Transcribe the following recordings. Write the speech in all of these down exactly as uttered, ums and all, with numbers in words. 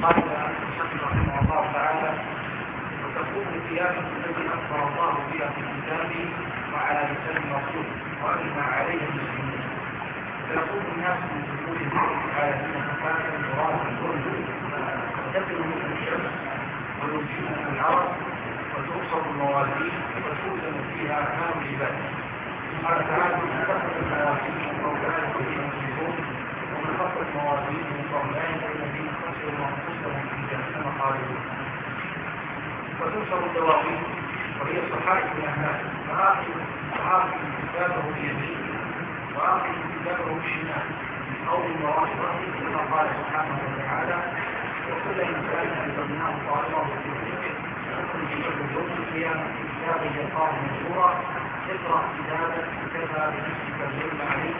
قال الشيخ رحمه الله تعالى: وتكون القيامة التي أخبر الله بها في كتابه وعلى لسان رسوله وأجمع عليه المسلمين، فيقوم الناس من سجود العالمين فكانا تراثا وتبدو مثل الشمس ويمشون من العرب وتوصل الموازين وتوزن فيها أعمال العباد. قال تعالى: من خفت الموازين فأولئك الذين يفلحون ومن خفت الموازين فأولئك الذين خسروا أنفسهم في جهنم خالدون. وتنشر الدواوين وهي الصحائف الأهناف، فآخذ كتابه بيمينه وآخذ كتابه بالشمال أو بالمراجع كما قال سبحانه وتعالى: وكل إنسان ألزمناه طائره في عنقه ونخرج له يوم القيامة كتابا يلقاه منشورا اقرأ كتابك كفى بنفسك اليوم عليك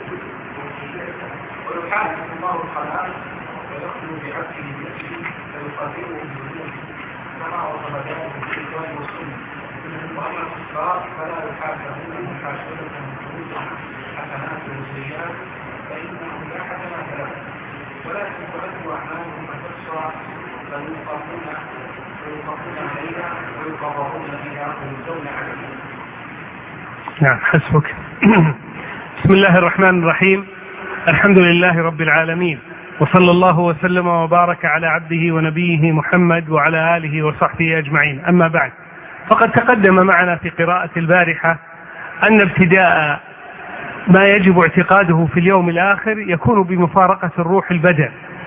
ويحاسب الله الخلائق ويخلو بعبده بنفسه فيقدره بذنوبه كما وصف ذلك في الكتاب والسنة. وأما الكفار فلا يحاسبون محاسبة مفروضة حسنات وسيئات فإنهم لا حسنات لهم، ولكن تؤدوا أعمالهم فتحصى فيوقفون فيوقفون عليها ويقررون بها ويجزون عليها. نعم، حسبك. بسم الله الرحمن الرحيم. الحمد لله رب العالمين، وصلى الله وسلم وبارك على عبده ونبيه محمد وعلى آله وصحبه أجمعين. أما بعد، فقد تقدم معنا في قراءة البارحة أن ابتداء ما يجب اعتقاده في اليوم الآخر يكون بمفارقة الروح البدن،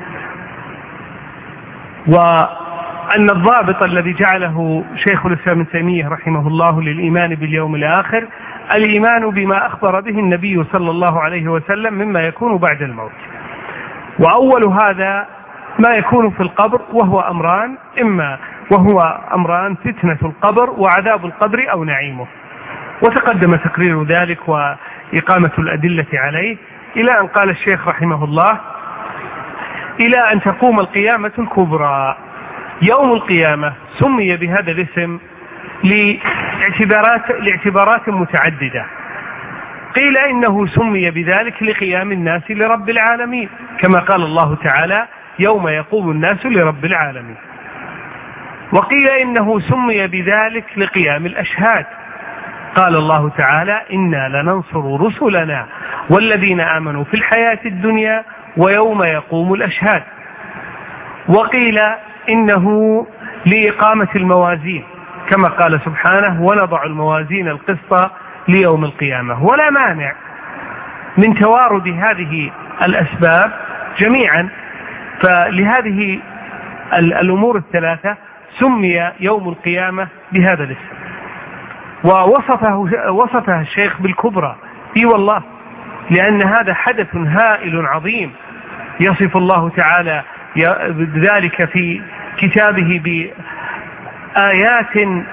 وأن الضابط الذي جعله شيخ الإسلام ابن تيمية رحمه الله للإيمان باليوم الآخر الإيمان بما أخبر به النبي صلى الله عليه وسلم مما يكون بعد الموت. وأول هذا ما يكون في القبر، وهو أمران، إما وهو أمران: فتنة القبر وعذاب القبر أو نعيمه. وتقدم تقرير ذلك وإقامة الأدلة عليه إلى أن قال الشيخ رحمه الله: إلى أن تقوم القيامة الكبرى. يوم القيامة سمي بهذا الاسم لاعتبارات, لاعتبارات متعددة. قيل إنه سمي بذلك لقيام الناس لرب العالمين، كما قال الله تعالى: يوم يقوم الناس لرب العالمين. وقيل إنه سمي بذلك لقيام الأشهاد، قال الله تعالى: إنا لننصر رسلنا والذين آمنوا في الحياة الدنيا ويوم يقوم الأشهاد. وقيل إنه لإقامة الموازين، كما قال سبحانه: ونضع الموازين القسط ليوم القيامة. ولا مانع من توارد هذه الأسباب جميعا، فلهذه الأمور الثلاثة سمي يوم القيامة بهذا الاسم. ووصفه وصفها الشيخ بالكبرى، اي والله، لأن هذا حدث هائل عظيم يصف الله تعالى ذلك في كتابه بآيات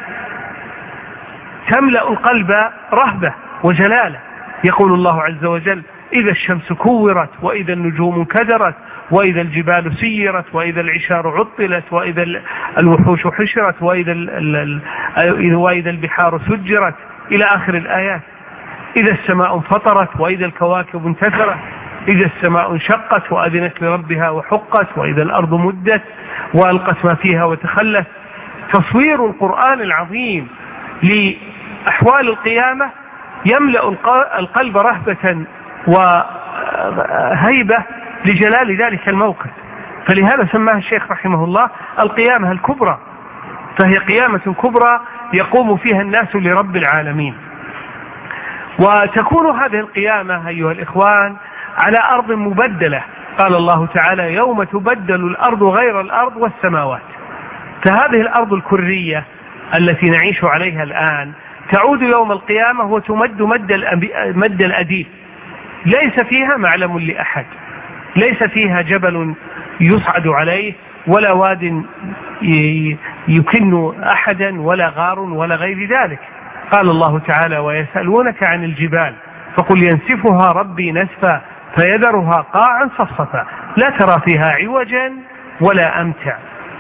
تملأ القلب رهبة وجلالة. يقول الله عز وجل: إذا الشمس كورت وإذا النجوم انكدرت وإذا الجبال سيرت وإذا العشار عطلت وإذا الوحوش حشرت وإذا, وإذا البحار سجرت، إلى آخر الآيات. إذا السماء انفطرت وإذا الكواكب انتثرت، إذا السماء انشقت وأذنت لربها وحقت، وإذا الأرض مدت وألقت ما فيها وتخلت. تصوير القرآن العظيم لأحوال القيامة يملأ القلب رهبة وهيبة لجلال ذلك الموقف، فلهذا سماها الشيخ رحمه الله القيامة الكبرى، فهي قيامة كبرى يقوم فيها الناس لرب العالمين. وتكون هذه القيامة أيها الإخوان على أرض مبدلة، قال الله تعالى: يوم تبدل الأرض غير الأرض والسماوات. فهذه الأرض الكرية التي نعيش عليها الآن تعود يوم القيامة وتمد مد الأديب، ليس فيها معلم لأحد، ليس فيها جبل يصعد عليه ولا واد يكن أحدا ولا غار ولا غير ذلك. قال الله تعالى: ويسألونك عن الجبال فقل ينسفها ربي نسفا فيذرها قاعا صفصفا لا ترى فيها عوجا ولا أمتع.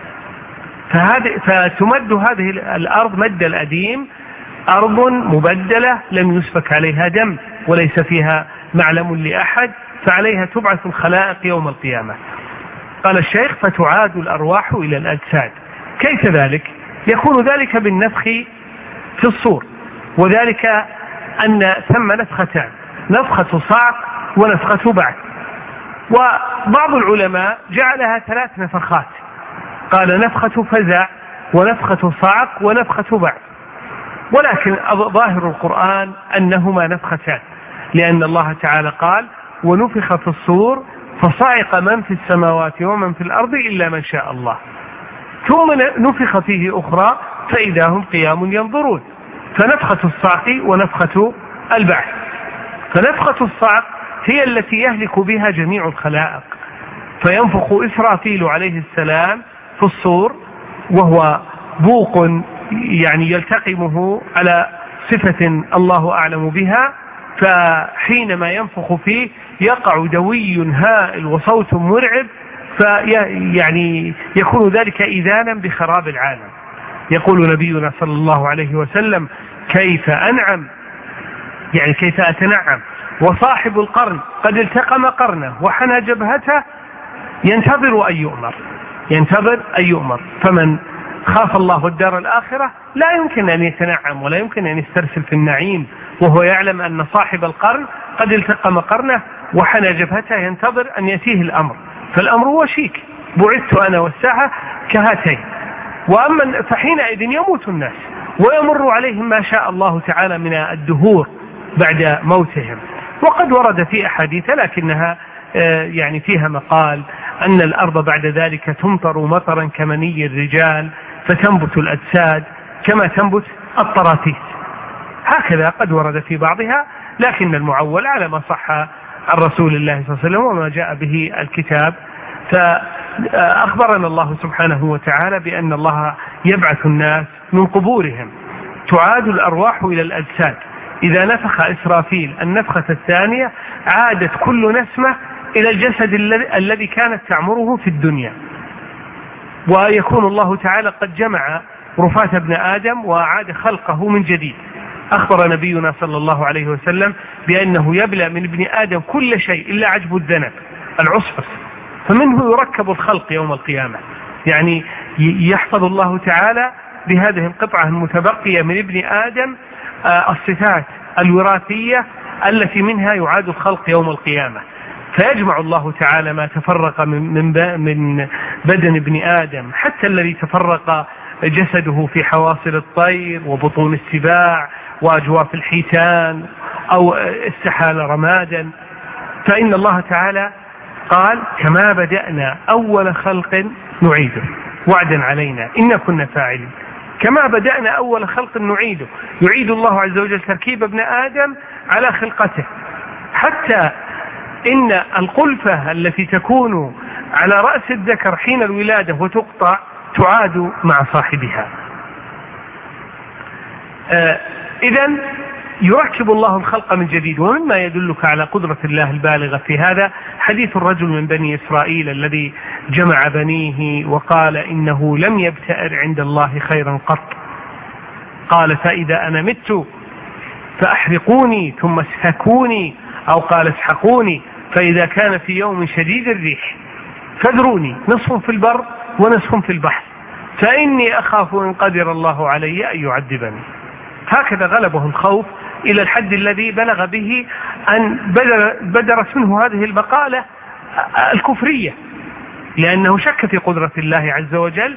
فتمد هذه الأرض مد الأديم، أرض مبدلة لم يسفك عليها دم وليس فيها معلم لأحد، فعليها تبعث الخلائق يوم القيامة. قال الشيخ فتعاد الأرواح إلى الأجساد. كيف ذلك؟ يكون ذلك بالنفخ في الصور، وذلك أن ثم نفختان، نفخة صعق ونفخة بعث. وبعض العلماء جعلها ثلاث نفخات، قال نفخة فزع ونفخة صعق ونفخة بعث، ولكن ظاهر القرآن أنهما نفختان، لأن الله تعالى قال ونفخ في الصور فصعق من في السماوات ومن في الأرض إلا من شاء الله، ثم نفخ فيه أخرى فإذا هم قيام ينظرون، فنفخة الصعق ونفخة البعث. فنفخة الصعق هي التي يهلك بها جميع الخلائق، فينفخ إسرافيل عليه السلام في الصور وهو بوق يعني يلتقمه على صفة الله أعلم بها، فحينما ينفخ فيه يقع دوي هائل وصوت مرعب، فيعني يكون ذلك إذانا بخراب العالم. يقول نبينا صلى الله عليه وسلم كيف أنعم، يعني كيف أتنعم وصاحب القرن قد التقم قرنه وحنى جبهته ينتظر أن يؤمر، ينتظر أن يؤمر. فمن خاف الله الدار الآخرة لا يمكن أن يتنعم ولا يمكن أن يسترسل في النعيم وهو يعلم أن صاحب القرن قد التقم قرنه وحنى جبهته ينتظر أن يأتيه الأمر، فالأمر وشيك، بعثت أنا والساعة كهاتين. وأما فحينئذ يموت الناس ويمر عليهم ما شاء الله تعالى من الدهور بعد موتهم. وقد ورد في أحاديث لكنها يعني فيها مقال أن الأرض بعد ذلك تمطر مطرا كمني الرجال فتنبت الأجساد كما تنبت الطراطيس، هكذا قد ورد في بعضها، لكن المعول على ما صح عن رسول الله صلى الله عليه وسلم وما جاء به الكتاب. فأخبرنا الله سبحانه وتعالى بأن الله يبعث الناس من قبورهم، تعاد الأرواح إلى الأجساد. إذا نفخ إسرافيل النفخة الثانية عادت كل نسمة إلى الجسد الذي كانت تعمره في الدنيا، ويكون الله تعالى قد جمع رفاة ابن آدم وأعاد خلقه من جديد. أخبر نبينا صلى الله عليه وسلم بأنه يبلى من ابن آدم كل شيء إلا عجب الذنب العصفر، فمنه يركب الخلق يوم القيامة. يعني يحفظ الله تعالى بهذه القطعة المتبقية من ابن آدم الصفات الوراثية التي منها يعاد الخلق يوم القيامة، فيجمع الله تعالى ما تفرق من من بدن ابن آدم، حتى الذي تفرق جسده في حواصل الطير وبطون السباع وأجواف الحيتان أو استحال رمادا. فإن الله تعالى قال كما بدأنا أول خلق نعيده وعدا علينا إنا كنا فاعلين. كما بدأنا أول خلق نعيده، يعيد الله عز وجل تركيب ابن آدم على خلقته، حتى إن القلفة التي تكون على رأس الذكر حين الولادة وتقطع تعاد مع صاحبها. آه إذن يركب الله الخلق من جديد. ومما يدلك على قدرة الله البالغة في هذا حديث الرجل من بني إسرائيل الذي جمع بنيه وقال إنه لم يبتئر عند الله خيرا قط، قال فإذا أنا مت فأحرقوني ثم اسحقوني، أو قال اسحقوني، فإذا كان في يوم شديد الريح فذروني نصف في البر ونصف في البحر، فإني أخاف إن قدر الله علي أن يعذبني. هكذا غلبه الخوف إلى الحد الذي بلغ به أن بدر بدرت منه هذه المقالة الكفرية، لأنه شك في قدرة الله عز وجل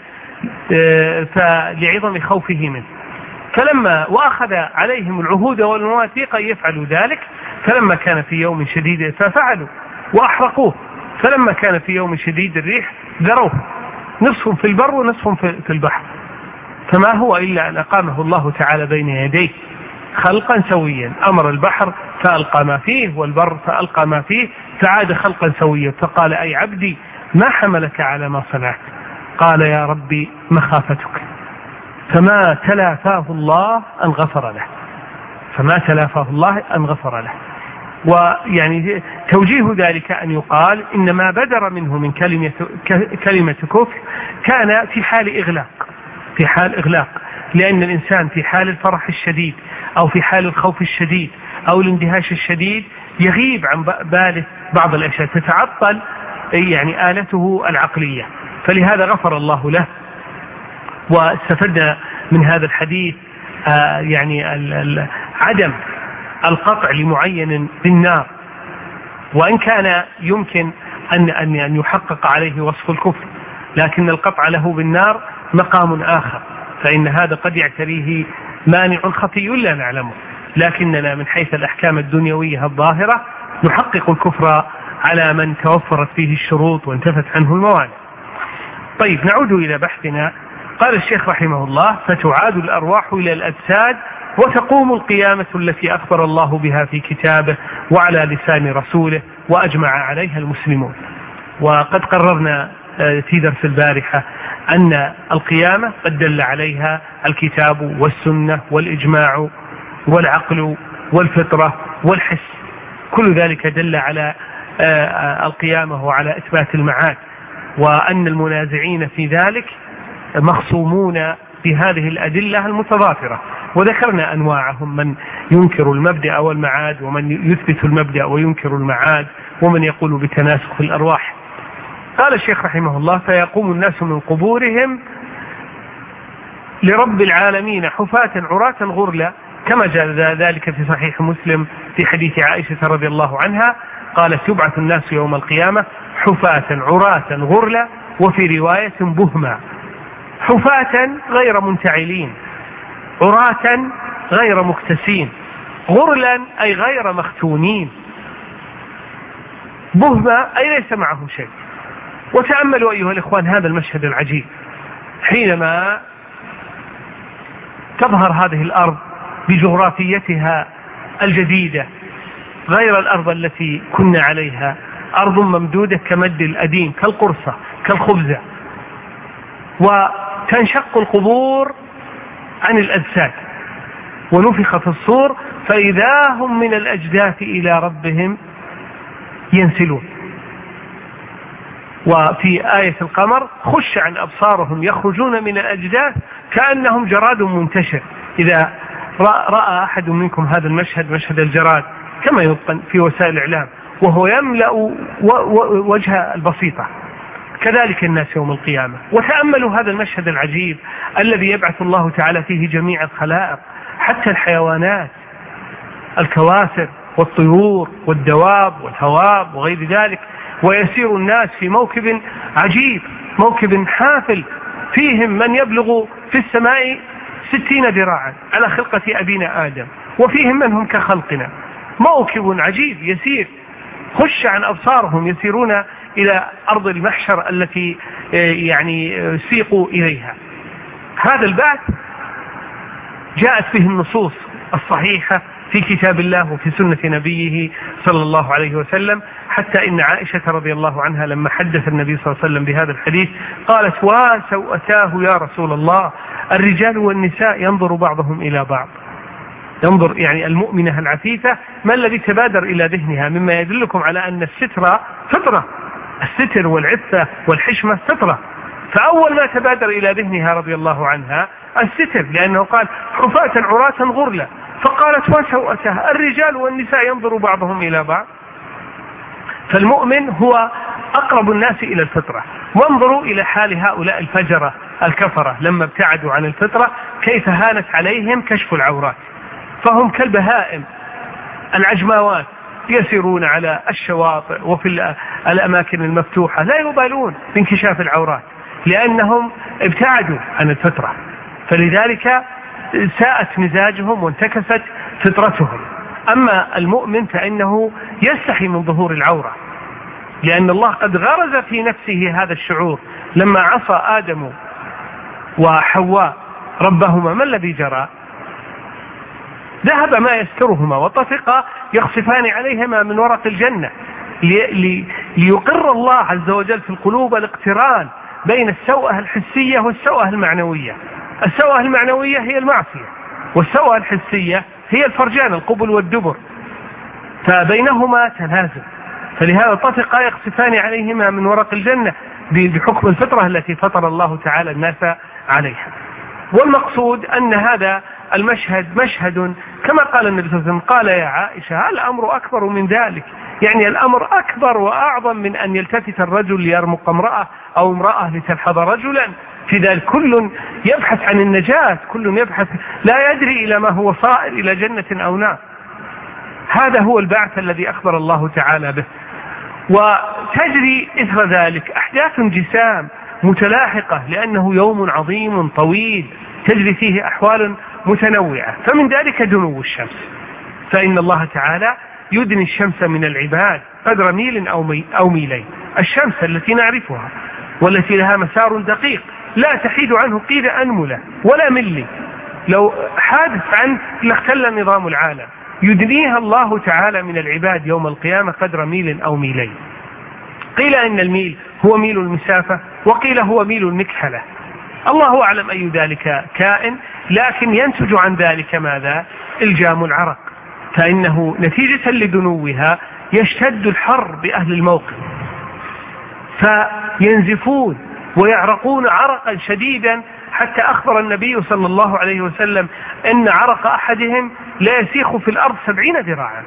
فلعظم خوفه منه. فلما وأخذ عليهم العهود والمواثيق يفعلوا ذلك، فلما كان في يوم شديد ففعلوا وأحرقوه، فلما كان في يوم شديد الريح ذروه نصف في البر ونصف في البحر. فما هو إلا أن أقامه الله تعالى بين يديه خلقا سويا، أمر البحر فألقى ما فيه والبر فألقى ما فيه فعاد خلقا سويا. فقال أي عبدي ما حملك على ما صنعت؟ قال يا ربي مخافتك. فما تلافاه الله أن غفر له، فما تلافاه الله أن غفر له. ويعني توجيه ذلك أن يقال إن ما بدر منه من كلمة, كلمة كفر كان في حال إغلاق، في حال إغلاق، لأن الإنسان في حال الفرح الشديد أو في حال الخوف الشديد أو الاندهاش الشديد يغيب عن باله بعض الأشياء، تتعطل يعني آلته العقلية، فلهذا غفر الله له. واستفدنا من هذا الحديث آه يعني ال ال عدم القطع لمعين بالنار، وإن كان يمكن أن أن أن يحقق عليه وصف الكفر، لكن القطع له بالنار مقام آخر، فإن هذا قد يعتريه مانع خفي لا نعلمه، لكننا من حيث الأحكام الدنيوية الظاهرة نحقق الكفر على من توفرت فيه الشروط وانتفت عنه الموانع. طيب نعود إلى بحثنا. قال الشيخ رحمه الله: فتعاد الأرواح إلى الأجساد وتقوم القيامة التي أخبر الله بها في كتابه وعلى لسان رسوله وأجمع عليها المسلمون. وقد قررنا في درس البارحة أن القيامة قد دل عليها الكتاب والسنة والإجماع والعقل والفطرة والحس، كل ذلك دل على القيامة وعلى إثبات المعاد، وأن المنازعين في ذلك مخصومون بهذه الأدلة المتضافرة، وذكرنا أنواعهم: من ينكر المبدأ والمعاد، ومن يثبت المبدأ وينكر المعاد، ومن يقول بتناسخ الأرواح. قال الشيخ رحمه الله: فيقوم الناس من قبورهم لرب العالمين حفاة عراة غرلا، كما جاء ذلك في صحيح مسلم في حديث عائشة رضي الله عنها قالت: يبعث الناس يوم القيامة حفاة عراة غرلا، وفي رواية بهما. حفاة غير منتعلين، عراة غير مكتسين، غرلا أي غير مختونين، بهما أي ليس معهم شيء. وتأملوا أيها الإخوان هذا المشهد العجيب، حينما تظهر هذه الأرض بجغرافيتها الجديدة غير الأرض التي كنا عليها، أرض ممدودة كمد الأديم، كالقرصة كالخبزة، وتنشق القبور عن الأجساد ونفخ في الصور فإذا هم من الأجداث إلى ربهم ينسلون. وفي آية القمر: خش عن أبصارهم يخرجون من الأجداث كأنهم جراد منتشر. إذا رأى أحد منكم هذا المشهد، مشهد الجراد كما يبقى في وسائل الإعلام وهو يملأ وجه البسيطة، كذلك الناس يوم القيامة. وتأملوا هذا المشهد العجيب الذي يبعث الله تعالى فيه جميع الخلائق، حتى الحيوانات، الكواسر والطيور والدواب والهواب وغير ذلك، ويسير الناس في موكب عجيب، موكب حافل، فيهم من يبلغ في السماء ستين ذراعا على خلقة أبينا آدم، وفيهم من هم كخلقنا، موكب عجيب يسير. خش عن أبصارهم يسيرون إلى أرض المحشر التي يعني سيقوا إليها. هذا البعث جاءت به النصوص الصحيحة في كتاب الله وفي سنة نبيه صلى الله عليه وسلم، حتى إن عائشة رضي الله عنها لما حدث النبي صلى الله عليه وسلم بهذا الحديث قالت: وسوءتاه يا رسول الله، الرجال والنساء ينظر بعضهم إلى بعض. ينظر يعني المؤمنة العفيفة، ما الذي تبادر إلى ذهنها مما يدلكم على أن الستر فطرة، الستر والعفة والحشمة فطرة. فأول ما تبادر إلى ذهنها رضي الله عنها الستر، لأنه قال: حفاة عراة غرلا، فقالت: وسوءتها، الرجال والنساء ينظر بعضهم إلى بعض. فالمؤمن هو أقرب الناس إلى الفطرة. وانظروا إلى حال هؤلاء الفجرة الكفرة لما ابتعدوا عن الفطرة، كيف هانت عليهم كشف العورات، فهم كالبهائم العجماوات يسيرون على الشواطئ وفي الأماكن المفتوحة، لا يبالون بانكشاف العورات لأنهم ابتعدوا عن الفطرة، فلذلك ساءت مزاجهم وانتكست فطرتهم. أما المؤمن فإنه يستحي من ظهور العورة، لأن الله قد غرز في نفسه هذا الشعور لما عصى آدم وحواء ربهما. ما الذي جرى؟ ذهب ما يسترهما وطفقا يخصفان عليهما من ورق الجنة، لي ليقر الله عز وجل في القلوب الاقتران بين السوءة الحسية والسوءة المعنوية. السوءة المعنوية هي المعصية، والسوءة الحسية هي الفرجان، القبل والدبر، فبينهما تلازم. فلهذا طفقا يخصفان عليهما من ورق الجنة بحكم الفطرة التي فطر الله تعالى الناس عليها. والمقصود أن هذا المشهد مشهد كما قال النبي صلى الله عليه وسلم: قال يا عائشة: هل الأمر أكبر من ذلك؟ يعني الأمر أكبر وأعظم من أن يلتفت الرجل ليرمق امرأة أو امرأة لتلحظ رجلا. في ذلك كل يبحث عن النجاة، كل يبحث لا يدري إلى ما هو صائر، إلى جنة أو نار. هذا هو البعث الذي أخبر الله تعالى به. وتجري إثر ذلك أحداث جسام متلاحقة، لأنه يوم عظيم طويل تجري فيه أحوال متنوعة. فمن ذلك دنو الشمس، فإن الله تعالى يدني الشمس من العباد قدر ميل أو, مي أو ميلين. الشمس التي نعرفها والتي لها مسار دقيق لا تحيد عنه قيد أنملة ولا ملي، لو حادث عنه لاختل نظام العالم. يدنيها الله تعالى من العباد يوم القيامة قدر ميل أو ميلين. قيل إن الميل هو ميل المسافة، وقيل هو ميل المكحلة، الله أعلم أي ذلك كائن. لكن ينتج عن ذلك ماذا؟ إلجام العرق، فإنه نتيجة لدنوها يشتد الحر بأهل الموقف، فينزفون ويعرقون عرقا شديدا، حتى أخبر النبي صلى الله عليه وسلم أن عرق أحدهم لا يسيخ في الأرض سبعين ذراعا.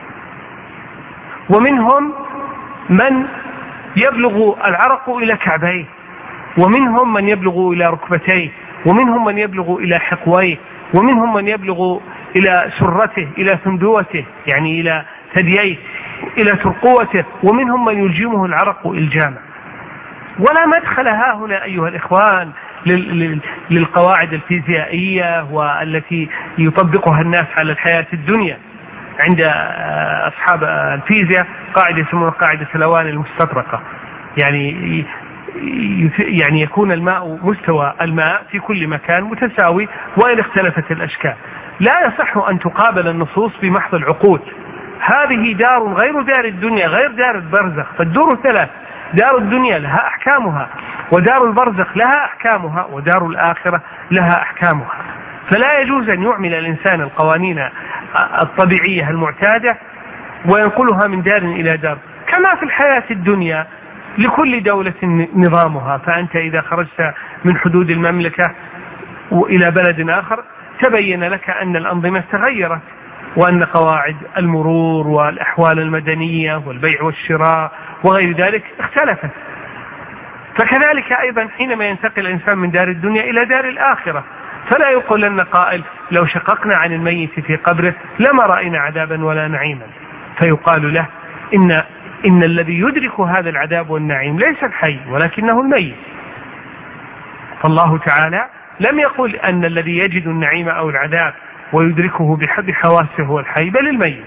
ومنهم من يبلغ العرق إلى كعبيه، ومنهم من يبلغ إلى ركبتيه، ومنهم من يبلغ إلى حقويه، ومنهم من يبلغ إلى سرته، إلى ثندوته، يعني إلى ثدييه، إلى ترقوته، ومنهم من يلجمه العرق إلجاما. ولا مدخل ها هنا أيها الإخوان للقواعد الفيزيائية والتي يطبقها الناس على الحياة الدنيا. عند أصحاب الفيزياء قاعدة يسمونها قاعدة الأواني المستطرقة، يعني يعني يكون الماء مستوى الماء في كل مكان متساوي وإن اختلفت الأشكال. لا يصح أن تقابل النصوص بمحض العقول. هذه دار غير دار الدنيا، غير دار البرزخ. فالدور ثلاث: دار الدنيا لها أحكامها، ودار البرزخ لها أحكامها، ودار الآخرة لها أحكامها. فلا يجوز أن يعمل الإنسان القوانين الطبيعية المعتادة وينقلها من دار إلى دار. كما في الحياة الدنيا لكل دولة نظامها، فأنت إذا خرجت من حدود المملكة إلى بلد آخر تبين لك أن الأنظمة تغيرت، وأن قواعد المرور والأحوال المدنية والبيع والشراء وغير ذلك اختلفت. فكذلك أيضا حينما ينتقل الإنسان من دار الدنيا إلى دار الآخرة، فلا يقول لنا قائل لو شققنا عن الميت في قبره لما رأينا عذابا ولا نعيما، فيقال له إن, إن الذي يدرك هذا العذاب والنعيم ليس الحي ولكنه الميت. فالله تعالى لم يقل أن الذي يجد النعيم أو العذاب ويدركه بحد حواسه هو الحي، بل الميت.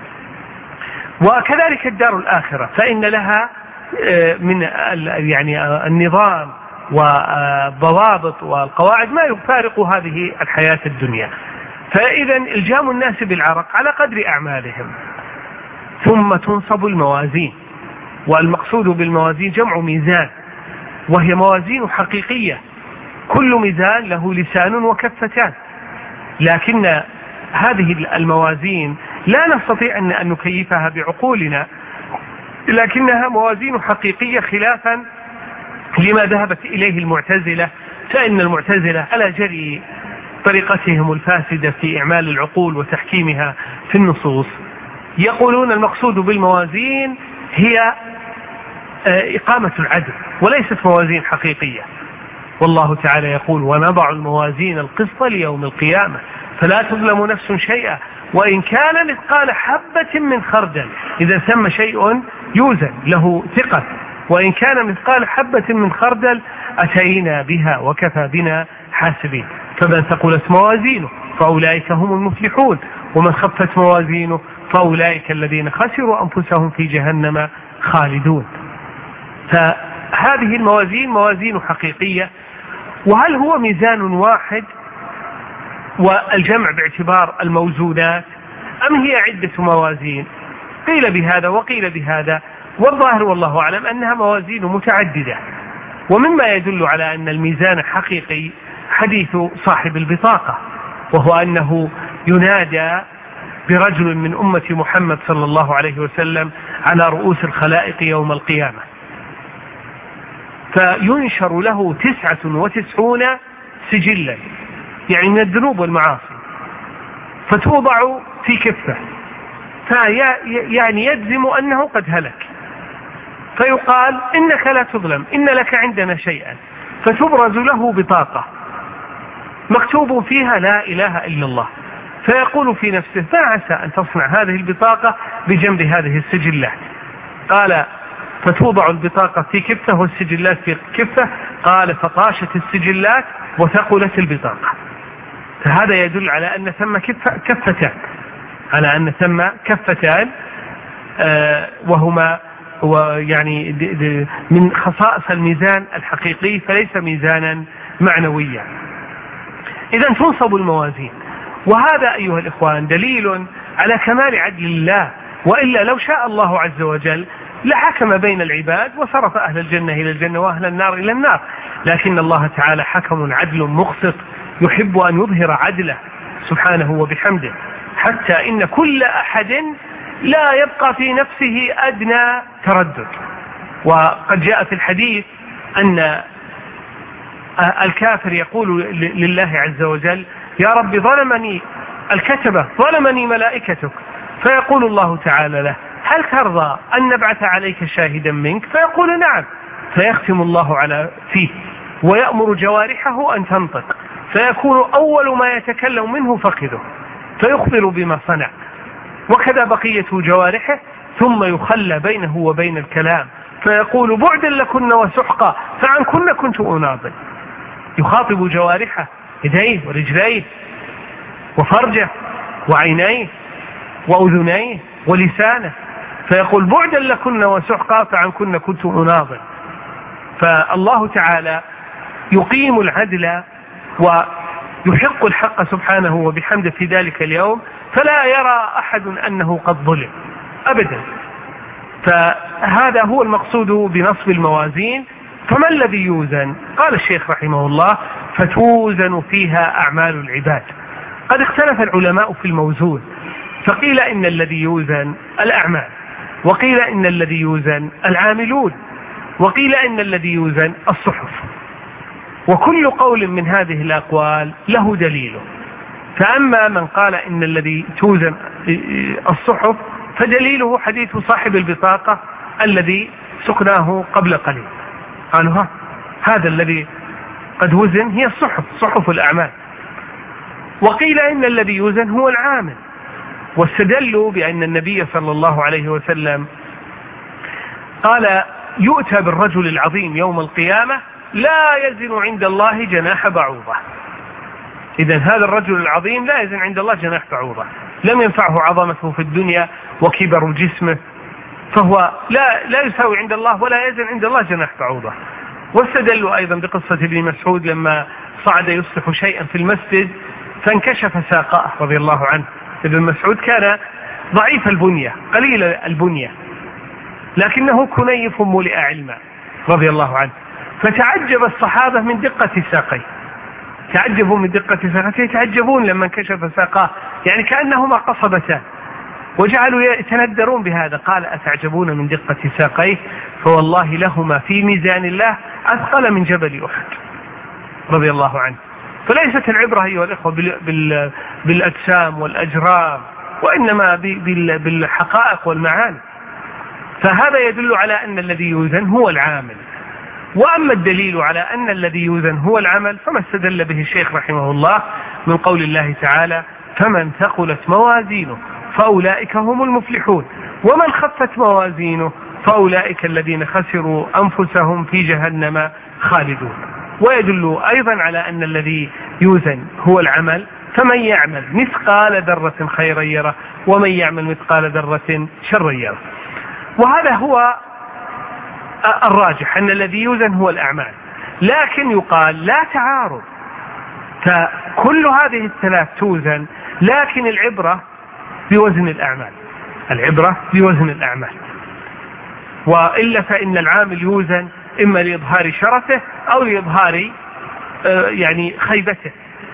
وكذلك الدار الآخرة فإن لها من يعني النظام والضوابط والقواعد ما يفارق هذه الحياة الدنيا. فإذا إلجام الناس بالعرق على قدر أعمالهم. ثم تنصب الموازين، والمقصود بالموازين جمع ميزان، وهي موازين حقيقية، كل ميزان له لسان وكفتان. لكن هذه الموازين لا نستطيع أن نكيفها بعقولنا، لكنها موازين حقيقية خلافا لما ذهبت إليه المعتزلة. فإن المعتزلة على جري طريقتهم الفاسدة في إعمال العقول وتحكيمها في النصوص يقولون المقصود بالموازين هي إقامة العدل وليست موازين حقيقية. والله تعالى يقول ونضع الموازين القسط ليوم القيامة فلا تظلم نفس شيئا وإن كان مثقال حبة من خردل. إذا ثم شيء يوزن له ثقة، وإن كان مثقال حبة من خردل أتينا بها وكفى بنا حاسبين. فمن ثقلت موازينه فأولئك هم المفلحون، ومن خفت موازينه فأولئك الذين خسروا أنفسهم في جهنم خالدون. فهذه الموازين موازين حقيقية. وهل هو ميزان واحد والجمع باعتبار الموزونات، أم هي عدة موازين؟ قيل بهذا وقيل بهذا، والظاهر والله أعلم أنها موازين متعددة. ومما يدل على أن الميزان حقيقي حديث صاحب البطاقة، وهو أنه ينادى برجل من أمة محمد صلى الله عليه وسلم على رؤوس الخلائق يوم القيامة، فينشر له تسعة وتسعون سجلا، يعني من الذنوب والمعاصي، فتوضع في كفة فيعني يجزم أنه قد هلك، فيقال إنك لا تظلم، إن لك عندنا شيئا، فتبرز له بطاقة مكتوب فيها لا إله إلا الله، فيقول في نفسه ما عسى أن تصنع هذه البطاقة بجنب هذه السجلات. قال فتوضع البطاقة في كفة والسجلات في كفة، قال فطاشت السجلات وثقلت البطاقة. فهذا يدل على أن ثم كفة كفتان على أن ثم كفتان آه وهما ويعني من خصائص الميزان الحقيقي، فليس ميزانا معنويا. إذا تنصب الموازين، وهذا أيها الإخوان دليل على كمال عدل الله، وإلا لو شاء الله عز وجل لحكم بين العباد وصرف أهل الجنة إلى الجنة وأهل النار إلى النار، لكن الله تعالى حكم عدل مقسط يحب أن يظهر عدله سبحانه وبحمده، حتى إن كل أحد لا يبقى في نفسه أدنى تردد. وقد جاء في الحديث أن الكافر يقول لله عز وجل يا رب ظلمني الكتبة، ظلمني ملائكتك، فيقول الله تعالى له هل ترضى أن نبعث عليك شاهدا منك؟ فيقول نعم، فيختم الله على فيه ويأمر جوارحه أن تنطق، فيكون أول ما يتكلم منه فخذه فيخبر بما صنع، وكذا بقية جوارحه، ثم يخلى بينه وبين الكلام فيقول بعدا لكن وسحقا فعن كن كنت أناضل. يخاطب جوارحه يديه ورجليه وفرجه وعينيه وأذنيه ولسانه، فيقول بعدا لكن وسحقا فعن كن كنت أناضل. فالله تعالى يقيم العدل ويحق الحق سبحانه وبحمده في ذلك اليوم، فلا يرى أحد أنه قد ظلم أبدا. فهذا هو المقصود بنصب الموازين. فما الذي يوزن؟ قال الشيخ رحمه الله فتوزن فيها أعمال العباد. قد اختلف العلماء في الموزون، فقيل إن الذي يوزن الأعمال، وقيل إن الذي يوزن العاملون، وقيل إن الذي يوزن الصحف، وكل قول من هذه الأقوال له دليله. فأما من قال إن الذي توزن الصحف فدليله حديث صاحب البطاقة الذي سقناه قبل قليل، قالوا ها هذا الذي قد وزن هي الصحف، صحف الأعمال. وقيل إن الذي يوزن هو العامل، واستدلوا بأن النبي صلى الله عليه وسلم قال يؤتى بالرجل العظيم يوم القيامة لا يزن عند الله جناح بعوضة. إذن هذا الرجل العظيم لا يزن عند الله جناح بعوضة، لم ينفعه عظمته في الدنيا وكبر جسمه، فهو لا, لا يساوي عند الله ولا يزن عند الله جناح بعوضة. واستدلوا أيضا بقصة ابن مسعود لما صعد يصلح شيئا في المسجد فانكشف ساقاه رضي الله عنه. ابن مسعود كان ضعيف البنية قليل البنية، لكنه كنيف ملئ علما رضي الله عنه، فتعجب الصحابة من دقة ساقيه، تعجبوا من دقة ساقيه، يتعجبون لما انكشف ساقاه يعني كأنهما قصبتان، وجعلوا يتندرون بهذا. قال أتعجبون من دقة ساقيه فوالله لهما في ميزان الله أثقل من جبل أحد رضي الله عنه. فليست العبرة أيها الإخوة بالأجسام والأجرام، وإنما بالحقائق والمعاني. فهذا يدل على أن الذي يوزن هو العامل. وأما الدليل على أن الذي يوزن هو العمل فما استدل به الشيخ رحمه الله من قول الله تعالى فمن ثقلت موازينه فأولئك هم المفلحون ومن خفت موازينه فأولئك الذين خسروا أنفسهم في جهنم خالدون. ويدل أيضا على أن الذي يوزن هو العمل، فمن يعمل مثقال ذرة خيرا يره ومن يعمل مثقال ذرة شرا يره. وهذا هو الراجح أن الذي يوزن هو الأعمال، لكن يقال لا تعارض، فكل هذه الثلاث توزن، لكن العبرة بوزن الأعمال، العبرة بوزن الأعمال. وإلا فإن العامل يوزن إما لإظهار شرفه أو لإظهار يعني خيبته،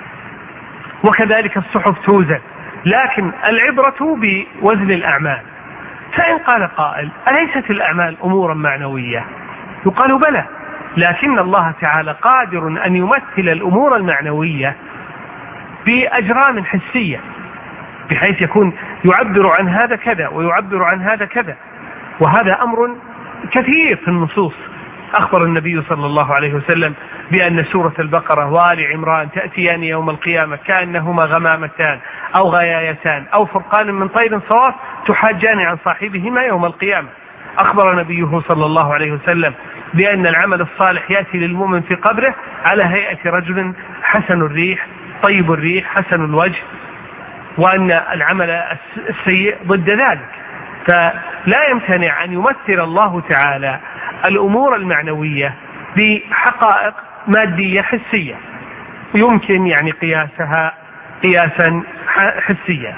وكذلك الصحف توزن، لكن العبرة بوزن الأعمال. فإن قال قائل أليست الأعمال أمورا معنوية؟ يقال بلى، لكن الله تعالى قادر أن يمثل الأمور المعنوية بأجرام حسية، بحيث يكون يعبر عن هذا كذا ويعبر عن هذا كذا، وهذا أمر كثير في النصوص. أخبر النبي صلى الله عليه وسلم بأن سورة البقرة وآل عمران تأتيان يوم القيامة كأنهما غمامتان أو غيايتان أو فرقان من طير صواف تحاجان عن صاحبهما يوم القيامة. أخبر نبيه صلى الله عليه وسلم بأن العمل الصالح يأتي للمؤمن في قبره على هيئة رجل حسن الريح طيب الريح حسن الوجه، وأن العمل السيء ضد ذلك. فلا يمتنع أن يمثل الله تعالى الأمور المعنوية بحقائق مادية حسية يمكن يعني قياسها قياسا حسيا.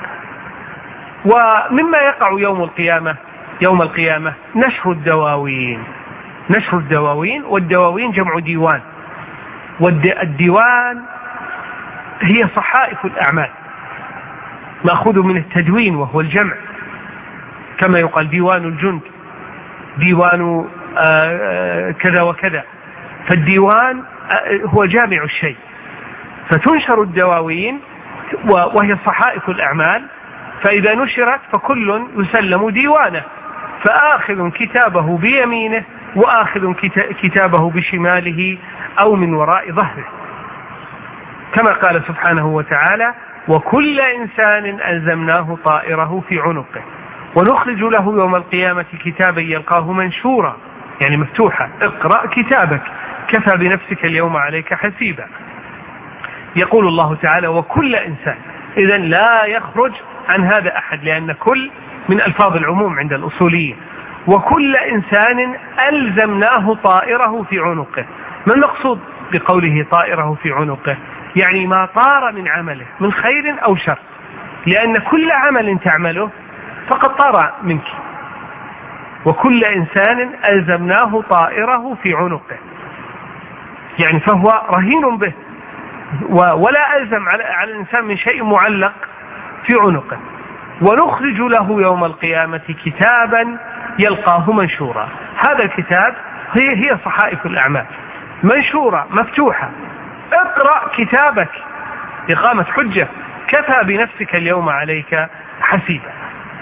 ومما يقع يوم القيامة يوم القيامة نشر الدواوين نشر الدواوين والدواوين جمع ديوان، والديوان هي صحائف الأعمال مأخوذ من التدوين وهو الجمع، كما يقال ديوان الجند ديوان كذا وكذا، فالديوان هو جامع الشيء. فتنشر الدواوين وهي صحائف الأعمال، فإذا نشرت فكل يسلم ديوانه، فآخذ كتابه بيمينه وآخذ كتابه بشماله أو من وراء ظهره، كما قال سبحانه وتعالى: وكل إنسان ألزمناه طائره في عنقه ونخرج له يوم القيامة كتابا يلقاه منشورا، يعني مفتوحا، اقرأ كتابك كفى بنفسك اليوم عليك حسيبا. يقول الله تعالى: وكل إنسان، إذن لا يخرج عن هذا أحد، لأن كل من ألفاظ العموم عند الأصوليين. وكل إنسان ألزمناه طائره في عنقه. ما المقصود بقوله طائره في عنقه؟ يعني ما طار من عمله من خير أو شر، لأن كل عمل تعمله فقد طار منك. وكل إنسان ألزمناه طائره في عنقه، يعني فهو رهين به، ولا ألزم على الإنسان من شيء معلق في عنقه. ونخرج له يوم القيامة كتابا يلقاه منشورا. هذا الكتاب هي هي صحائف الأعمال منشورة مفتوحة، اقرأ كتابك، إقامة حجة، كفى بنفسك اليوم عليك حسيبا.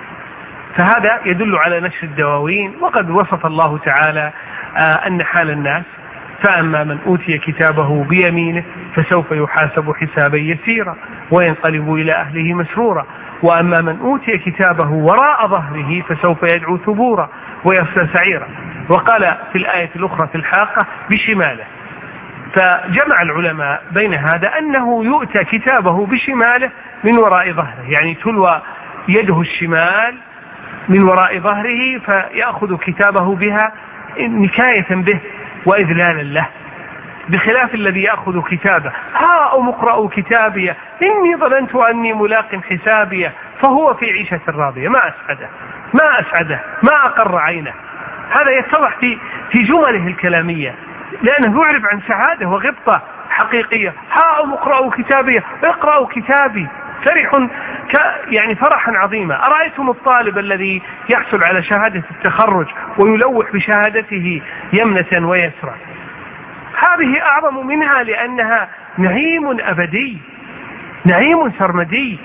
فهذا يدل على نشر الدواوين. وقد وصف الله تعالى أن حال الناس: فأما من أوتي كتابه بيمينه فسوف يحاسب حسابا يسيرا وينقلب إلى أهله مسرورا، وأما من أوتي كتابه وراء ظهره فسوف يدعو ثبورا ويصلى سعيرا. وقال في الآية الأخرى في الحاقة: بشماله. فجمع العلماء بين هذا أنه يؤتى كتابه بشماله من وراء ظهره، يعني تلوى يده الشمال من وراء ظهره فيأخذ كتابه بها نكاية به وإذلالا له، بخلاف الذي يأخذ كتابه: ها أم اقرأوا كتابي إني ظننت أني ملاق حسابي، فهو في عيشة راضية. ما أسعده ما أسعده ما أقر عينه. هذا يتضح في في جمله الكلامية، لأنه يعرب عن سعادة وغبطة حقيقية. ها أم اقرأوا كتابي، اقرأوا كتابي، فرح يعني فرحا عظيما. أرأيتم الطالب الذي يحصل على شهادة التخرج ويلوح بشهادته يمنة ويسرا؟ هذه أعظم منها، لأنها نعيم أبدي، نعيم سرمدي،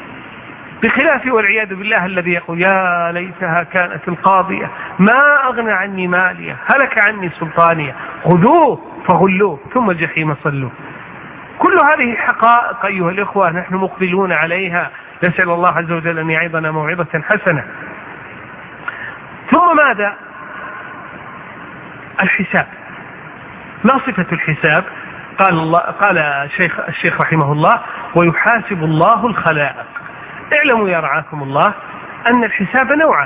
بخلاف والعياذ بالله الذي يقول: يا ليتها كانت القاضية ما أغنى عني مالية هلك عني سلطانية خذوه فغلوه ثم الجحيم صلوه. كل هذه حقائق أيها الإخوة نحن مقبلون عليها، نسأل الله عز وجل أن يعظنا موعظة حسنة. ثم ماذا؟ الحساب. ما صفة الحساب؟ قال الله قال الشيخ الشيخ رحمه الله: ويحاسب الله الخلائق. اعلموا يا رعاكم الله أن الحساب نوعان: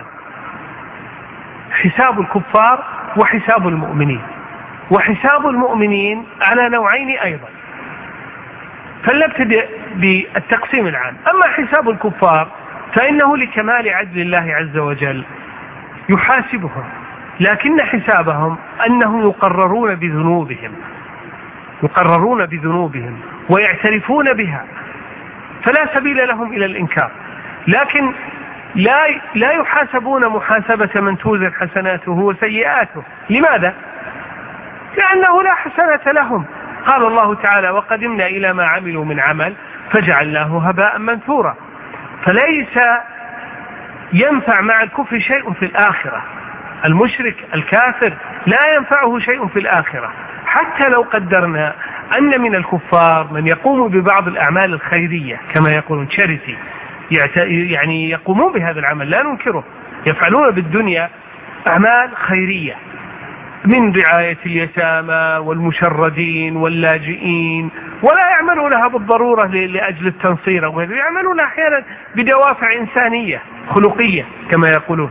حساب الكفار وحساب المؤمنين. وحساب المؤمنين على نوعين أيضا. فلنبتدئ بالتقسيم العام. أما حساب الكفار فإنه لكمال عدل الله عز وجل يحاسبهم، لكن حسابهم أنهم يقررون بذنوبهم يقررون بذنوبهم ويعترفون بها، فلا سبيل لهم إلى الإنكار. لكن لا لا يحاسبون محاسبة من توزن حسناته وسيئاته. لماذا؟ لأنه لا حسنة لهم. قال الله تعالى: وقدمنا إلى ما عملوا من عمل فجعلناه هباء منثورا. فليس ينفع مع الكفر شيء في الآخرة. المشرك الكافر لا ينفعه شيء في الآخرة، حتى لو قدرنا أن من الكفار من يقوم ببعض الأعمال الخيرية كما يقولون تشاريتي، يعني يقومون بهذا العمل لا ننكره، يفعلون بالدنيا أعمال خيرية من رعاية اليتامى والمشردين واللاجئين، ولا يعملونها بالضرورة لأجل التنصير، يعملونها أحيانا بدوافع إنسانية خلقية كما يقولون.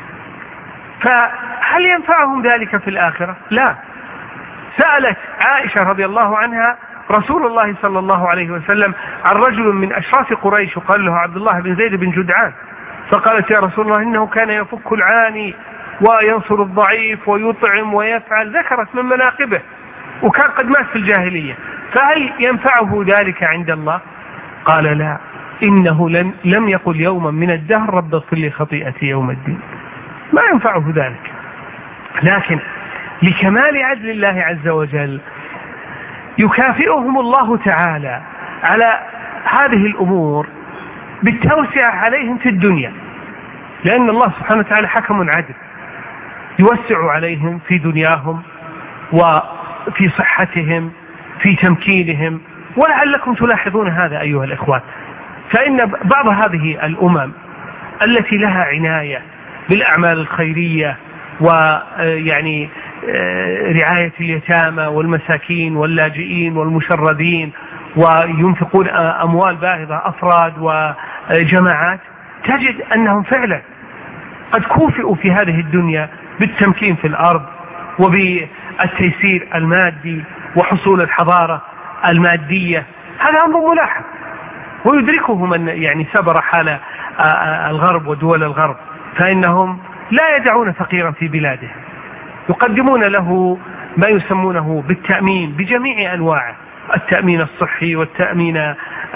فهل ينفعهم ذلك في الآخرة؟ لا. سألت عائشة رضي الله عنها رسول الله صلى الله عليه وسلم عن رجل من أشراف قريش وقال له عبد الله بن زيد بن جدعان، فقالت يا رسول الله إنه كان يفك العاني وينصر الضعيف ويطعم ويفعل، ذكرت من مناقبه، وكان قد مات في الجاهلية، فهل ينفعه ذلك عند الله؟ قال لا، إنه لم, لم يقل يوما من الدهر رب اغفر لي خطيئتي يوم الدين، ما ينفعه ذلك. لكن لكمال عدل الله عز وجل يكافئهم الله تعالى على هذه الأمور بالتوسعة عليهم في الدنيا، لأن الله سبحانه وتعالى حكم عدل، يوسع عليهم في دنياهم وفي صحتهم في تمكينهم. ولعلكم تلاحظون هذا أيها الإخوان، فإن بعض هذه الأمم التي لها عناية بالأعمال الخيرية ويعني رعاية اليتامى والمساكين واللاجئين والمشردين، وينفقون أموال باهظة أفراد وجماعات، تجد أنهم فعلا قد كوفئوا في هذه الدنيا بالتمكين في الأرض وبالتيسير المادي وحصول الحضارة المادية. هذا أمر ملاحظ ويدركه من يعني سبر حال الغرب ودول الغرب، فإنهم لا يدعون فقيرا في بلادهم، يقدمون له ما يسمونه بالتأمين بجميع أنواعه، التأمين الصحي والتأمين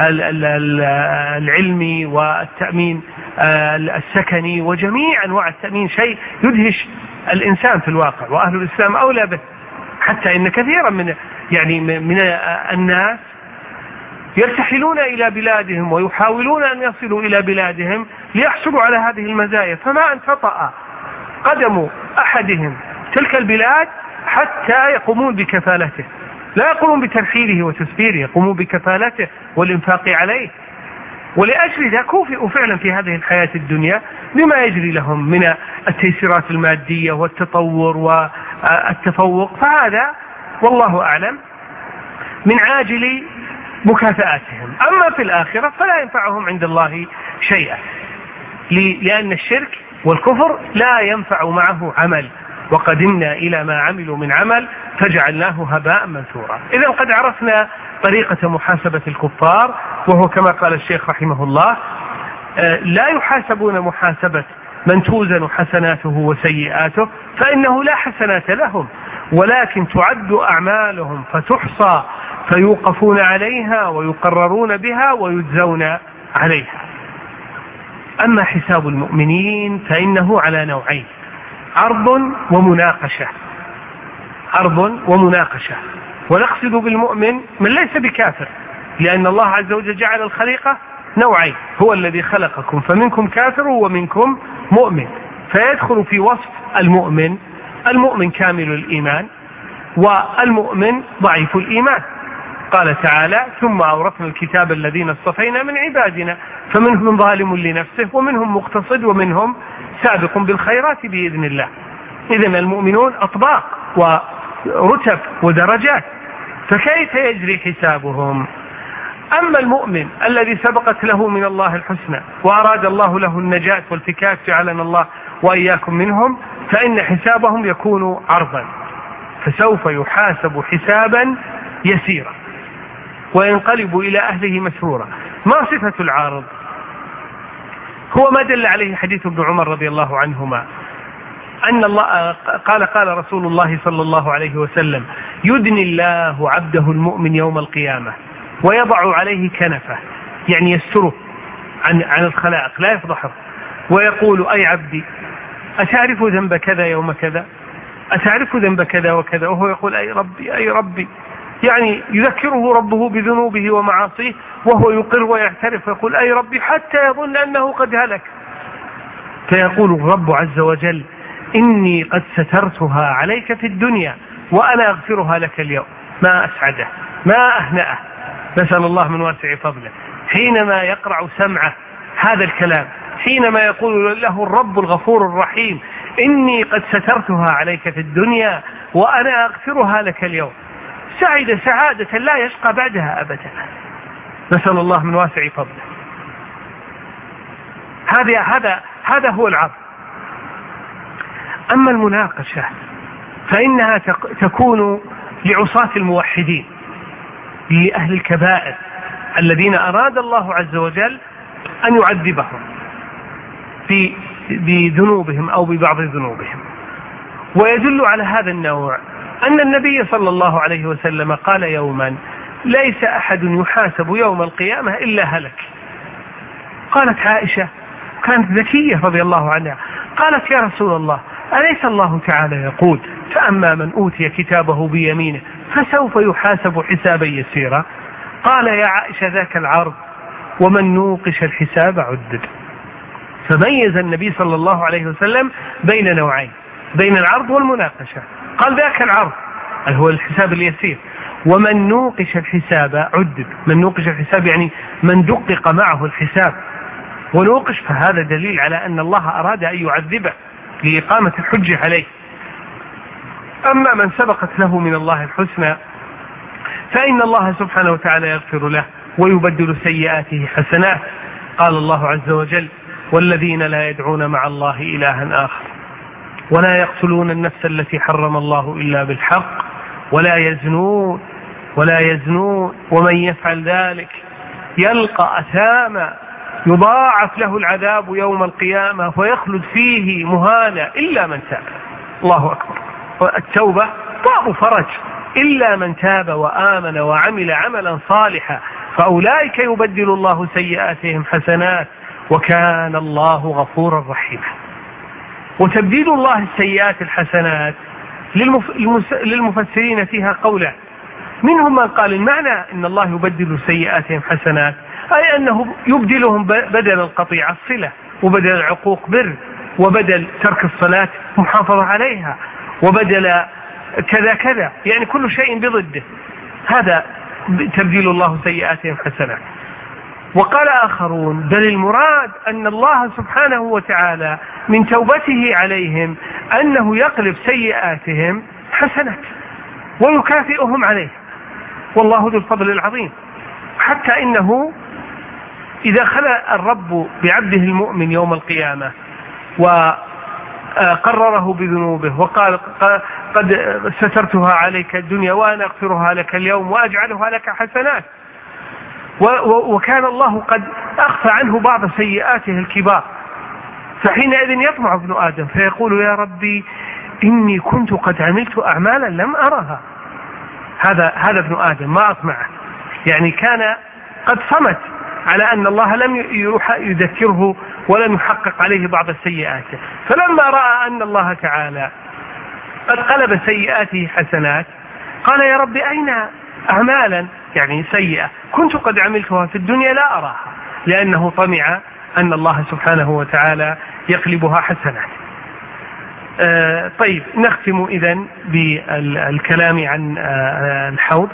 العلمي والتأمين السكني وجميع أنواع التأمين، شيء يدهش الإنسان في الواقع، وأهل الإسلام أولى به. حتى إن كثيرا من يعني من الناس يرتحلون إلى بلادهم ويحاولون أن يصلوا إلى بلادهم ليحصلوا على هذه المزايا، فما أن تطأ قدم أحدهم تلك البلاد حتى يقومون بكفالته، لا يقومون بترحيله وتسفيره، يقومون بكفالته والإنفاق عليه. ولأجل ذا كوفئوا فعلا في هذه الحياة الدنيا بما يجري لهم من التيسيرات المادية والتطور والتفوق، فهذا والله أعلم من عاجل مكافآتهم. أما في الآخرة فلا ينفعهم عند الله شيئا، لأن الشرك والكفر لا ينفع معه عمل، وقدمنا إلى ما عملوا من عمل فجعلناه هباء منثورا. إذن قد عرفنا طريقة محاسبة الكفار، وهو كما قال الشيخ رحمه الله لا يحاسبون محاسبة من توزن حسناته وسيئاته، فإنه لا حسنات لهم، ولكن تعد أعمالهم فتحصى فيوقفون عليها ويقررون بها ويجزون عليها. أما حساب المؤمنين فإنه على نوعين: عرض ومناقشة. عرض ومناقشة، ونقصد بالمؤمن من ليس بكافر، لأن الله عز وجل جعل الخليقة نوعين: هو الذي خلقكم فمنكم كافر ومنكم مؤمن، فيدخل في وصف المؤمن المؤمن كامل الإيمان والمؤمن ضعيف الإيمان. قال تعالى: ثم أورثنا الكتاب الذين اصطفينا من عبادنا فمنهم ظالم لنفسه ومنهم مقتصد ومنهم سابق بالخيرات بإذن الله. إذن المؤمنون أطباق ورتب ودرجات، فكيف يجري حسابهم؟ أما المؤمن الذي سبقت له من الله الحسنى وأراد الله له النجاة والفكاك جعلنا الله وإياكم منهم، فإن حسابهم يكون عرضا، فسوف يحاسب حسابا يسيرا وينقلب إلى أهله مسرورا. ما صفة العارض؟ هو ما دل عليه حديث ابن عمر رضي الله عنهما أن الله قال قال رسول الله صلى الله عليه وسلم: يدني الله عبده المؤمن يوم القيامة ويضع عليه كنفه، يعني يستره عن عن الخلائق لا يفضحه، ويقول: أي عبدي أتعرف ذنب كذا يوم كذا؟ أتعرف ذنب كذا وكذا؟ وهو يقول: أي ربي أي ربي، يعني يذكره ربه بذنوبه ومعاصيه وهو يقر ويعترف ويقول: أي ربي، حتى يظن أنه قد هلك. فيقول الرب عز وجل إني قد سترتها عليك في الدنيا وأنا أغفرها لك اليوم. ما أسعده، ما أهنأه، نسأل الله من واسع فضله حينما يقرع سمعه هذا الكلام، حينما يقول له الرب الغفور الرحيم إني قد سترتها عليك في الدنيا وأنا أغفرها لك اليوم. سعد سعادة لا يشقى بعدها أبدا، نسأل الله من واسع فضله. هذا هذا هذا هو العرض. أما المناقشة فإنها تكون لعصاة الموحدين، لأهل الكبائر الذين أراد الله عز وجل أن يعذبهم في بذنوبهم أو ببعض ذنوبهم. ويدل على هذا النوع أن النبي صلى الله عليه وسلم قال يوما ليس أحد يحاسب يوم القيامة إلا هلك. قالت عائشة كانت ذكية رضي الله عنها، قالت يا رسول الله أليس الله تعالى يقول فأما من أوتي كتابه بيمينه فسوف يحاسب حسابا يسيرا؟ قال يا عائشة ذاك العرض ومن نوقش الحساب عدد. فميز النبي صلى الله عليه وسلم بين نوعين، بين العرض والمناقشة. قال ذاك العرض اللي هو الحساب اليسير، ومن نوقش الحساب عدد. من نوقش الحساب يعني من دقق معه الحساب ونوقش، فهذا دليل على أن الله أراد أن يعذبه لإقامة الحجة عليه. أما من سبقت له من الله الحسنى فإن الله سبحانه وتعالى يغفر له ويبدل سيئاته حسنات. قال الله عز وجل والذين لا يدعون مع الله إلها آخر ولا يقتلون النفس التي حرم الله إلا بالحق ولا يزنون ولا يزنون ومن يفعل ذلك يلقى أثاما يضاعف له العذاب يوم القيامة ويخلد فيه مهانا إلا من تاب. الله أكبر. التوبة باب فرج، إلا من تاب وآمن وعمل عملا صالحا فأولئك يبدل الله سيئاتهم حسنات وكان الله غفورا رحيما. وتبديل الله السيئات الحسنات للمفسرين فيها قولان، منهم من قال المعنى إن الله يبدل سيئاتهم حسنات أي أنه يبدلهم بدل القطيعة الصلة وبدل العقوق بر وبدل ترك الصلاة محافظة عليها وبدل كذا كذا، يعني كل شيء بضده، هذا تبديل الله سيئاتهم حسنات. وقال آخرون بل المراد أن الله سبحانه وتعالى من توبته عليهم أنه يقلب سيئاتهم حسنات ويكافئهم عليه، والله ذو الفضل العظيم. حتى إنه إذا خلى الرب بعبده المؤمن يوم القيامة وقرره بذنوبه وقال قد سترتها عليك الدنيا وأنا أغفرها لك اليوم وأجعلها لك حسنات، وكان الله قد أخفى عنه بعض سيئاته الكبار، فحينئذ يطمع ابن آدم فيقول يا ربي إني كنت قد عملت أعمالا لم أرها. هذا هذا ابن آدم ما أطمعه، يعني كان قد صمت على أن الله لم يذكره ولم يحقق عليه بعض السيئات، فلما رأى أن الله تعالى قد قلب سيئاته حسنات قال يا ربي أين أعمالا يعني سيئة كنت قد عملتها في الدنيا لا أراها، لأنه طمع أن الله سبحانه وتعالى يقلبها حسنات. آه طيب نختم إذن بالكلام عن آه الحوض.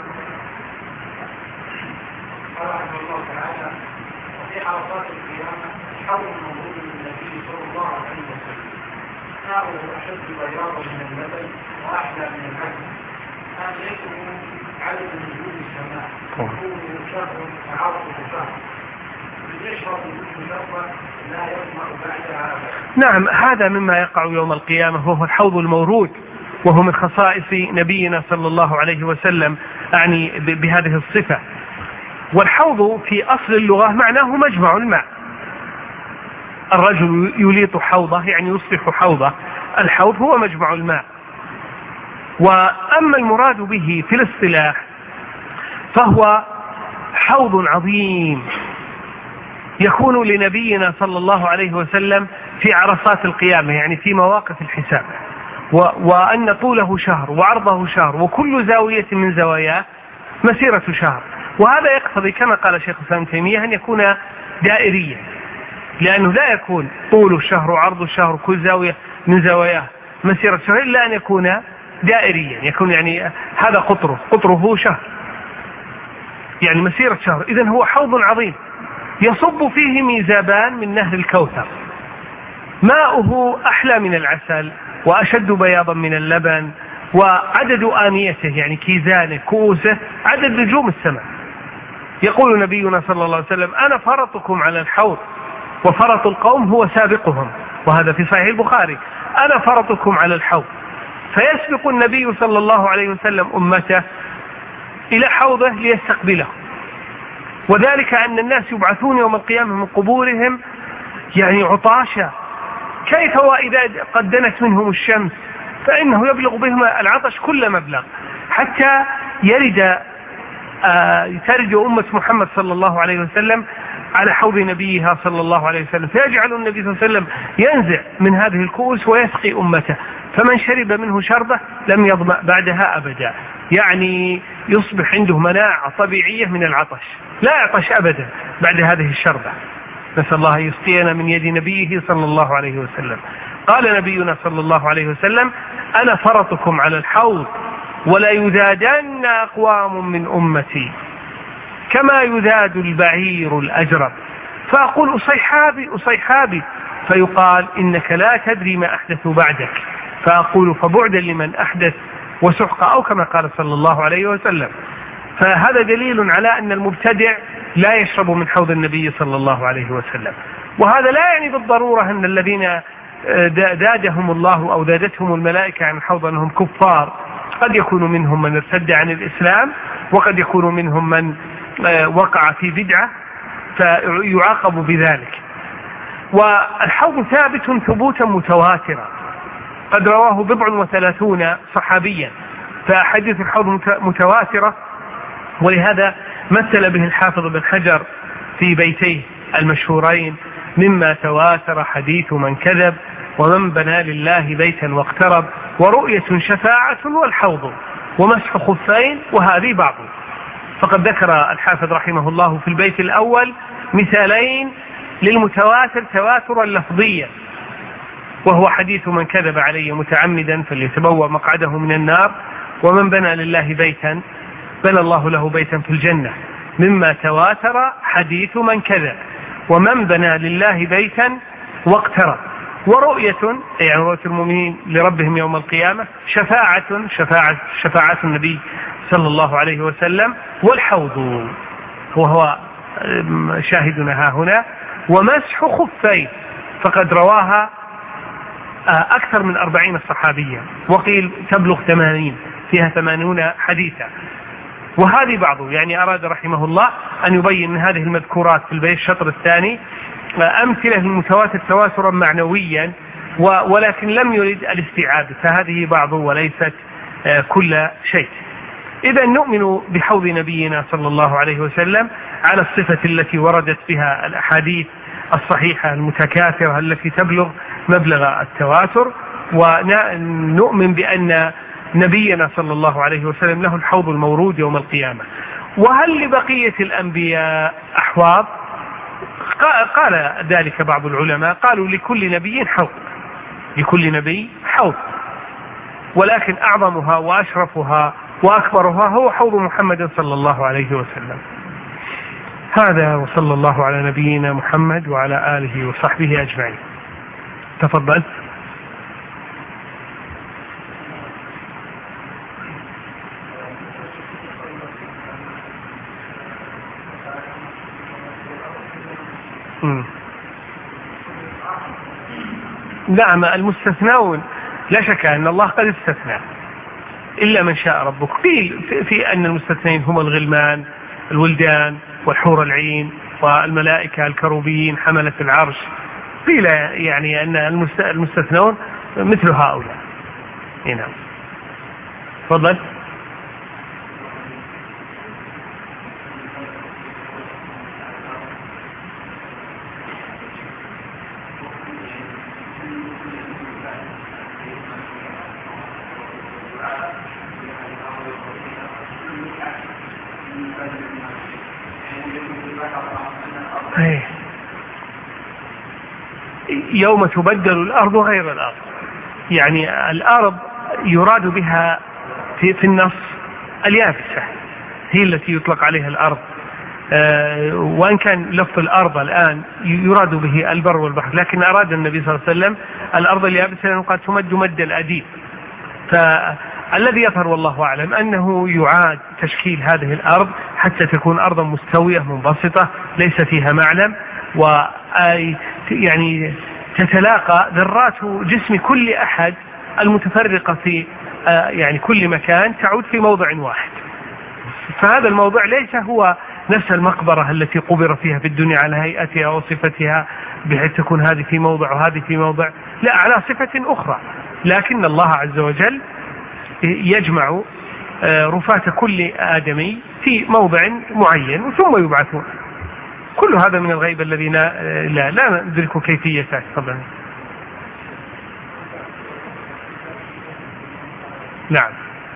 أشد بياضا من اللبن وأحلى من العسل آخرته عدد نجوم السماء يكون شهر تعرض شهر يشرب كل شربة لا يسمع بعدها أبدا. نعم هذا مما يقع يوم القيامة وهو الحوض المورود، وهو من خصائص نبينا صلى الله عليه وسلم أعني بهذه الصفة. والحوض في أصل اللغة معناه مجمع الماء، الرجل يليط حوضه يعني يصلح حوضه، الحوض هو مجمع الماء. وأما المراد به في الاصطلاح فهو حوض عظيم يكون لنبينا صلى الله عليه وسلم في عرصات القيامة، يعني في مواقف الحساب، وأن طوله شهر وعرضه شهر وكل زاوية من زواياه مسيرة شهر. وهذا يقتضي كما قال شيخ الإسلام ابن تيمية أن يكون دائريا، لأنه لا يكون طول الشهر وعرض الشهر كل زاوية من زواياه مسيرة شهر، إلا أن يكون دائريا، يكون يعني هذا قطره قطره شهر، يعني مسيرة شهر. إذن هو حوض عظيم يصب فيه ميزابان من نهر الكوثر، ماؤه أحلى من العسل وأشد بياضا من اللبن، وعدد آنيته يعني كيزانه كؤوسه عدد نجوم السماء. يقول نبينا صلى الله عليه وسلم: أنا فرطكم على الحوض وفرط القوم هو سابقهم، وهذا في صحيح البخاري. أنا فرطكم على الحوض، فيسبق النبي صلى الله عليه وسلم أمته إلى حوضه ليستقبله، وذلك أن الناس يبعثون يوم القيامة من قبورهم يعني عطاشا، كيف وإذا قد دنت منهم الشمس، فإنه يبلغ بهم العطش كل مبلغ، حتى يرد آه ترد أمة محمد صلى الله عليه وسلم على حوض نبيها صلى الله عليه وسلم، فيجعل النبي صلى الله عليه وسلم ينزع من هذه الكؤوس ويسقي أمته، فمن شرب منه شربة لم يظمأ بعدها أبدا، يعني يصبح عنده مناعة طبيعية من العطش، لا يعطش أبدا بعد هذه الشربة. نسأل الله يسقينا من يد نبيه صلى الله عليه وسلم. قال نبينا صلى الله عليه وسلم: أنا فرطكم على الحوض ولا يذادن أقوام من أمتي كما يذاد البعير الأجرب، فأقول أصيحابي أصيحابي، فيقال: إنك لا تدري ما أحدث بعدك، فأقول: فبعدا لمن أحدث وسحق، أو كما قال صلى الله عليه وسلم. فهذا دليل على أن المبتدع لا يشرب من حوض النبي صلى الله عليه وسلم. وهذا لا يعني بالضرورة أن الذين دادهم الله أو دادتهم الملائكة عن الحوض أنهم كفار، قد يكون منهم من ارتد عن الإسلام، وقد يكون منهم من وقع في بدعة فيعاقب بذلك. والحوض ثابت ثبوتا متواترا، قد رواه بضع وثلاثون صحابيا، فأحاديث الحوض متواترة، ولهذا مثل به الحافظ بن حجر في بيتيه المشهورين: مما تواتر حديث من كذب، ومن بنى لله بيتا واقترب، ورؤية شفاعة، والحوض، ومسح خفين، وهذه بعض. فقد ذكر الحافظ رحمه الله في البيت الأول مثالين للمتواتر تواترا لفظيا، وهو حديث من كذب علي متعمدا فليتبوأ مقعده من النار، ومن بنى لله بيتا بنى الله له بيتا في الجنة. مما تواتر حديث من كذب، ومن بنى لله بيتا واقترب، ورؤية يعني رؤية المؤمنين لربهم يوم القيامة، شفاعة شفاعة شفاعة النبي صلى الله عليه وسلم، والحوض وهو شاهدنا ها هنا، ومسح خفين، فقد رواها أكثر من أربعين صحابيا، وقيل تبلغ ثمانين، فيها ثمانون حديثا. وهذه بعضه، يعني أراد رحمه الله أن يبين من هذه المذكورات في البيت الشطر الثاني أمثلة المتواتر تواترا معنويا، ولكن لم يرد الاستيعاب، فهذه بعضه وليست كل شيء. إذا نؤمن بحوض نبينا صلى الله عليه وسلم على الصفة التي وردت بها الأحاديث الصحيحة المتكاثرة التي تبلغ مبلغ التواتر، ونؤمن بأن نبينا صلى الله عليه وسلم له الحوض المورود يوم القيامة. وهل لبقية الأنبياء أحواض؟ قال ذلك بعض العلماء، قالوا: لكل نبي حوض، لكل نبي حوض، ولكن أعظمها وأشرفها وأكبرها هو حوض محمد صلى الله عليه وسلم. هذا، وصلى الله على نبينا محمد وعلى آله وصحبه أجمعين. تفضل. مم. نعم، المستثنون لا شك أن الله قد استثنى إلا من شاء ربك. قيل في أن المستثنين هم الغلمان الولدان والحور العين والملائكة الكروبيين حملة العرش، قيل يعني أن المستثنون مثل هؤلاء. هنا تفضل. يوم تبدل الأرض غير الأرض. يعني الأرض يراد بها في, في النص اليابسة، هي التي يطلق عليها الأرض، أه وأن كان لفظ الأرض الآن يراد به البر والبحر، لكن أراد النبي صلى الله عليه وسلم الأرض اليابسة لأنه قد تمد مد الأديب. فالذي يظهر والله أعلم أنه يعاد تشكيل هذه الأرض حتى تكون أرضا مستوية منبسطة ليس فيها معلم، و يعني تتلاقى ذرات جسم كل أحد المتفرقة في يعني كل مكان تعود في موضع واحد. فهذا الموضع ليس هو نفس المقبرة التي قبر فيها في الدنيا على هيئتها وصفتها بحيث تكون هذه في موضع وهذه في موضع، لا، على صفة أخرى. لكن الله عز وجل يجمع رفاة كل آدمي في موضع معين ثم يبعثون. كل هذا من الغيب الذي لا, لا, لا ندرك كيفيته طبعا. نعم.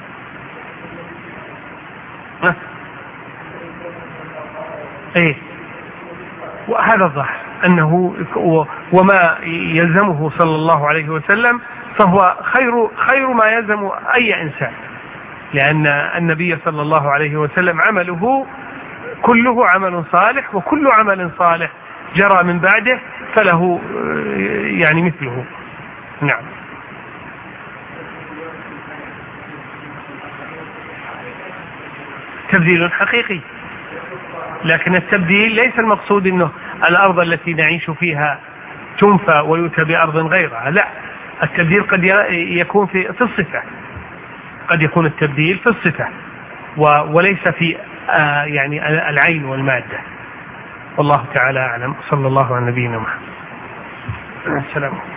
ايه، وهذا الظاهر أنه وما يلزمه صلى الله عليه وسلم فهو خير خير ما يلزم أي إنسان، لأن النبي صلى الله عليه وسلم عمله كله عمل صالح، وكل عمل صالح جرى من بعده فله يعني مثله. نعم. تبديل حقيقي، لكن التبديل ليس المقصود أنه الأرض التي نعيش فيها تنفى ويؤتى بأرض غيرها، لا، التبديل قد يكون في الصفة، قد يكون التبديل في الصفة وليس في آه يعني العين والمادة. والله تعالى أعلم. صلى الله على نبينا محمد. السلام.